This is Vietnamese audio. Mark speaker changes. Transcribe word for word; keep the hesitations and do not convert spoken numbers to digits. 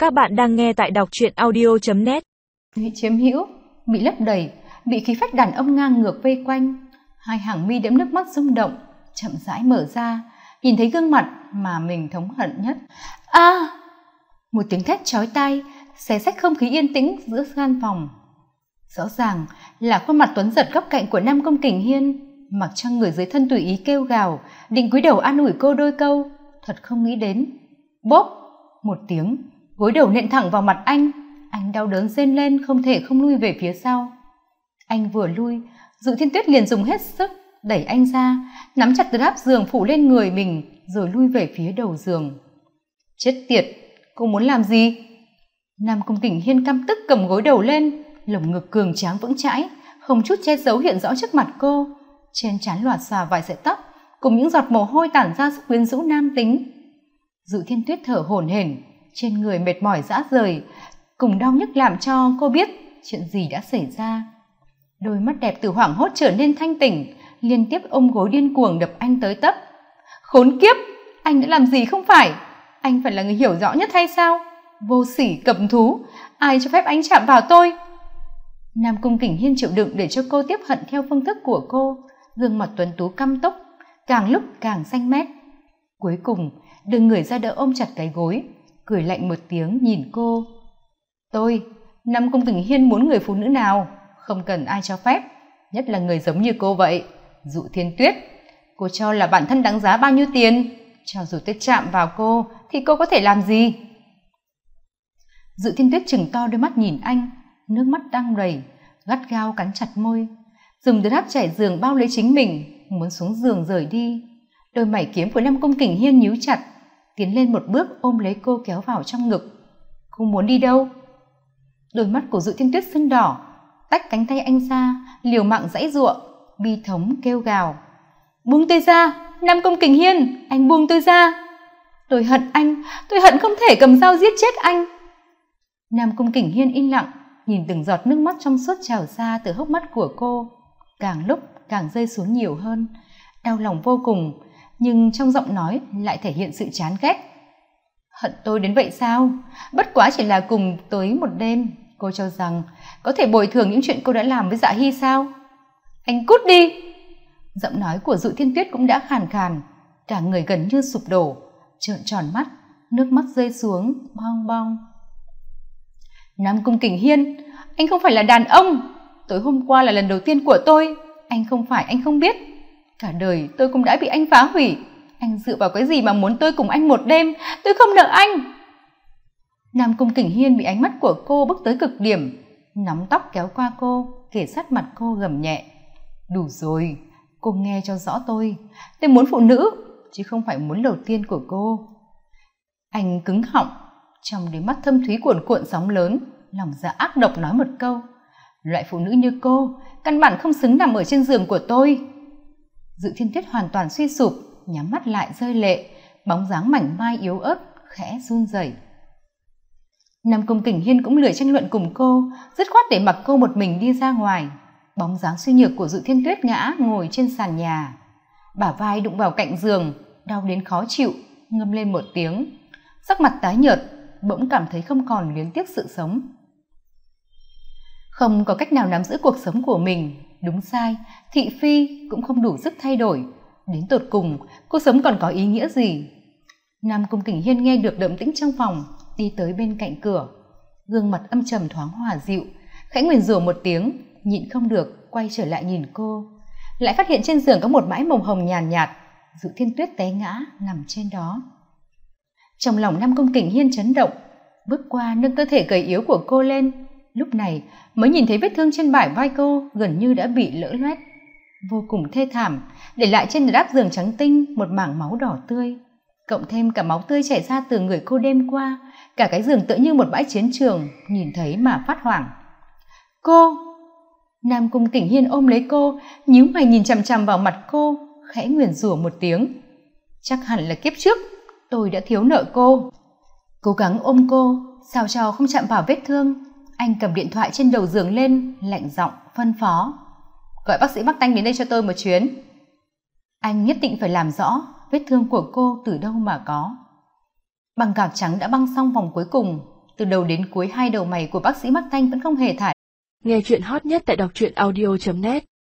Speaker 1: Các bạn đang nghe tại đọc truyện audio chấm net.
Speaker 2: Bị chiếm hữu, bị lấp đầy, bị khí phách đàn ông ngang ngược vây quanh. Hai hàng mi đẫm nước mắt rung động, chậm rãi mở ra, nhìn thấy gương mặt mà mình thống hận nhất. A! À! Một tiếng thét chói tai, xé rách không khí yên tĩnh giữa gian phòng. Rõ ràng là khuôn mặt tuấn giật góc cạnh của Nam Công Kình Hiên, mặc cho người dưới thân tùy ý kêu gào, định cúi đầu an ủi cô đôi câu, thật không nghĩ đến. Bốp! Một tiếng, gối đầu nện thẳng vào mặt anh, anh đau đớn rên lên không thể không lui về phía sau. Anh vừa lui, Dụ Thiên Tuyết liền dùng hết sức đẩy anh ra, nắm chặt drap giường phủ lên người mình rồi lui về phía đầu giường. Chết tiệt, cô muốn làm gì? Nam Công Kình Hiên căm tức cầm gối đầu lên, lồng ngực cường tráng vững chãi, không chút che giấu hiện rõ trước mặt cô. Trên trán loạt xòa vài sợi tóc, cùng những giọt mồ hôi tản ra sức quyến rũ nam tính. Dụ Thiên Tuyết thở hổn hển, trên người mệt mỏi rã rời, cùng đau nhức làm cho cô biết chuyện gì đã xảy ra. Đôi mắt đẹp từ hoảng hốt trở nên thanh tỉnh, liên tiếp ôm gối điên cuồng đập anh tới tấp. Khốn kiếp, anh đã làm gì không phải? Anh phải là người hiểu rõ nhất hay sao? Vô sỉ cầm thú, ai cho phép anh chạm vào tôi? Nam Cung Kình Hiên chịu đựng để cho cô tiếp hận theo phương thức của cô, gương mặt tuấn tú căm túc, càng lúc càng xanh mét. Cuối cùng đưa người ra đỡ ôm chặt cái gối, cười lạnh một tiếng nhìn cô. Tôi, Nam Cung Kình Hiên muốn người phụ nữ nào, không cần ai cho phép, nhất là người giống như cô vậy. Dụ Thiên Tuyết, cô cho là bản thân đáng giá bao nhiêu tiền? Cho dù tôi chạm vào cô thì cô có thể làm gì? Dụ Thiên Tuyết trừng to đôi mắt nhìn anh, nước mắt đang đầy, gắt gao cắn chặt môi, dùng drap trải giường bao lấy chính mình, muốn xuống giường rời đi. Đôi mày kiếm của Nam Cung Kình Hiên nhíu chặt, tiến lên một bước ôm lấy cô kéo vào trong ngực. Cô muốn đi đâu? Đôi mắt của Dụ Thiên Tuyết sưng đỏ, tách cánh tay anh ra, liều mạng giãy giụa, bi thống kêu gào. Buông tôi ra, Nam Công Kình Hiên, anh buông tôi ra. Tôi hận anh, tôi hận không thể cầm dao giết chết anh. Nam Cung Kình Hiên im lặng, nhìn từng giọt nước mắt trong suốt trào ra từ hốc mắt của cô, càng lúc càng rơi xuống nhiều hơn, đau lòng vô cùng, nhưng trong giọng nói lại thể hiện sự chán ghét. Hận tôi đến vậy sao? Bất quá chỉ là cùng tới một đêm, cô cho rằng có thể bồi thường những chuyện cô đã làm với Dạ Hy sao? Anh cút đi! Giọng nói của Dụ Thiên Tuyết cũng đã khàn khàn, cả người gần như sụp đổ, trợn tròn mắt, nước mắt rơi xuống bong bong. Nam Cung Kình Hiên, anh không phải là đàn ông. Tối hôm qua là lần đầu tiên của tôi, anh không phải anh không biết. Cả đời tôi cũng đã bị anh phá hủy. Anh dựa vào cái gì mà muốn tôi cùng anh một đêm? Tôi không nợ anh. Nam Cung Kình Hiên bị ánh mắt của cô bức tới cực điểm, nắm tóc kéo qua cô, kề sát mặt cô gầm nhẹ. Đủ rồi, cô nghe cho rõ tôi. Tôi muốn phụ nữ, chứ không phải muốn đầu tiên của cô. Anh cứng họng, trong đôi mắt thâm thúy cuồn cuộn sóng lớn, lòng dạ ác độc nói một câu. Loại phụ nữ như cô, căn bản không xứng nằm ở trên giường của tôi. Dụ Thiên Tuyết hoàn toàn suy sụp, nhắm mắt lại rơi lệ, bóng dáng mảnh mai yếu ớt, khẽ run rẩy. Nam Cung Kình Hiên cũng lười tranh luận cùng cô, dứt khoát để mặc cô một mình đi ra ngoài. Bóng dáng suy nhược của Dụ Thiên Tuyết ngã ngồi trên sàn nhà, bả vai đụng vào cạnh giường, đau đến khó chịu, ngâm lên một tiếng, sắc mặt tái nhợt, bỗng cảm thấy không còn luyến tiếc sự sống. Không có cách nào nắm giữ cuộc sống của mình, đúng sai, thị phi cũng không đủ sức thay đổi. Đến tột cùng, cuộc sống còn có ý nghĩa gì? Nam Cung Kình Hiên nghe được động tĩnh trong phòng, đi tới bên cạnh cửa, gương mặt âm trầm thoáng hòa dịu, khẽ nguyền rủa một tiếng, nhịn không được quay trở lại nhìn cô, lại phát hiện trên giường có một bãi màu hồng nhàn nhạt, nhạt. Dụ Thiên Tuyết té ngã nằm trên đó. Trong lòng Nam Cung Kình Hiên chấn động, bước qua nâng cơ thể gầy yếu của cô lên, lúc này mới nhìn thấy vết thương trên bả vai cô gần như đã bị lỡ loét, vô cùng thê thảm, để lại trên drap giường trắng tinh một mảng máu đỏ tươi, cộng thêm cả máu tươi chảy ra từ người cô đêm qua, cả cái giường tựa như một bãi chiến trường, nhìn thấy mà phát hoảng. Cô! Nam Cung Kình Hiên ôm lấy cô, nhíu mày nhìn chằm chằm vào mặt cô, khẽ nguyền rủa một tiếng. Chắc hẳn là kiếp trước tôi đã thiếu nợ cô. Cố gắng ôm cô, sao cho không chạm vào vết thương, anh cầm điện thoại trên đầu giường lên, lạnh giọng phân phó. Gọi bác sĩ Bắc Tanh đến đây cho tôi một chuyến. Anh nhất định phải làm rõ vết thương của cô từ đâu mà có. Băng gạc trắng đã băng xong vòng cuối cùng, Từ đầu đến cuối hai đầu mày của bác sĩ Mắc Thanh vẫn không hề thả.
Speaker 1: Nghe chuyện hot nhất tại đọc truyện audio chấm net.